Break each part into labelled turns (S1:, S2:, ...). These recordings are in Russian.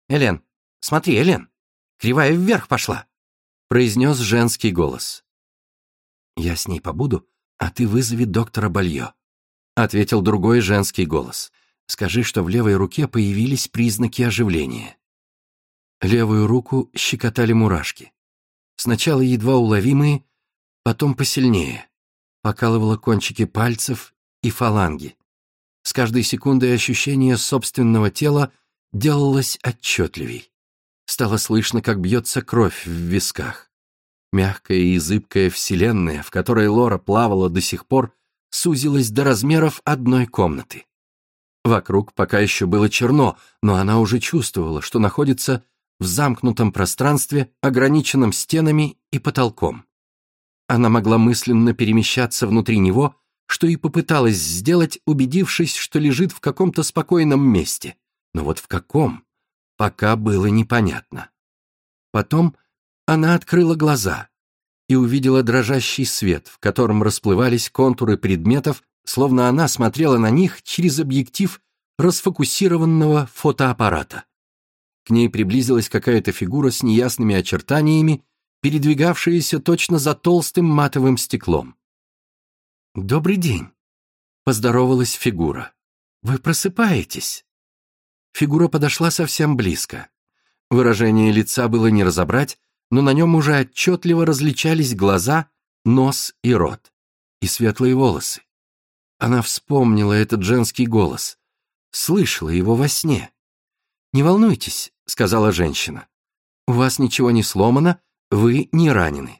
S1: «Элен, смотри, Элен, кривая вверх пошла», — произнес женский голос. «Я с ней побуду, а ты вызови доктора Бальё», — ответил другой женский голос. «Скажи, что в левой руке появились признаки оживления». Левую руку щекотали мурашки. Сначала едва уловимые, потом посильнее. Покалывало кончики пальцев и фаланги. С каждой секундой ощущение собственного тела делалось отчетливей. Стало слышно, как бьется кровь в висках. Мягкая и зыбкая вселенная, в которой Лора плавала до сих пор, сузилась до размеров одной комнаты. Вокруг пока еще было черно, но она уже чувствовала, что находится в замкнутом пространстве, ограниченном стенами и потолком. Она могла мысленно перемещаться внутри него, что и попыталась сделать, убедившись, что лежит в каком-то спокойном месте. Но вот в каком, пока было непонятно. Потом она открыла глаза и увидела дрожащий свет, в котором расплывались контуры предметов, словно она смотрела на них через объектив расфокусированного фотоаппарата. К ней приблизилась какая-то фигура с неясными очертаниями, передвигавшаяся точно за толстым матовым стеклом. «Добрый день», — поздоровалась фигура. «Вы просыпаетесь?» Фигура подошла совсем близко. Выражение лица было не разобрать, но на нем уже отчетливо различались глаза, нос и рот, и светлые волосы. Она вспомнила этот женский голос, слышала его во сне. «Не волнуйтесь», — сказала женщина. «У вас ничего не сломано, вы не ранены».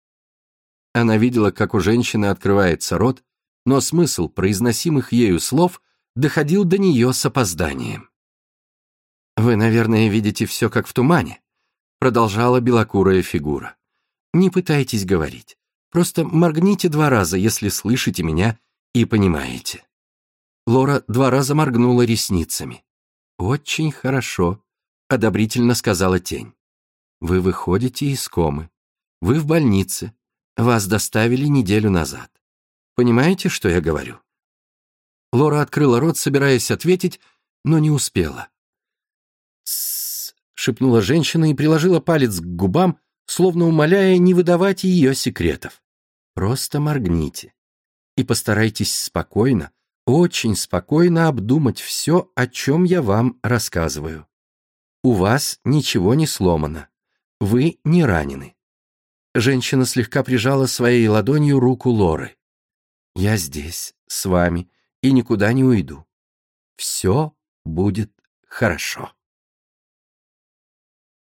S1: Она видела, как у женщины открывается рот, но смысл произносимых ею слов доходил до нее с опозданием. «Вы, наверное, видите все как в тумане», — продолжала белокурая фигура. «Не пытайтесь говорить. Просто моргните 2 раза, если слышите меня и понимаете». Лора 2 раза моргнула ресницами. «Очень хорошо», — одобрительно сказала тень. «Вы выходите из комы. Вы в больнице. Вас доставили неделю назад. Понимаете, что я говорю?» Лора открыла рот, собираясь ответить, но не успела. «Тссс», — шепнула женщина и приложила палец к губам, словно умоляя не выдавать ее секретов. «Просто моргните. И постарайтесь спокойно, очень спокойно обдумать все, о чем я вам рассказываю. У вас ничего не сломано. Вы не ранены». Женщина слегка прижала своей ладонью руку Лоры. «Я здесь, с вами, и никуда не уйду. Все будет хорошо».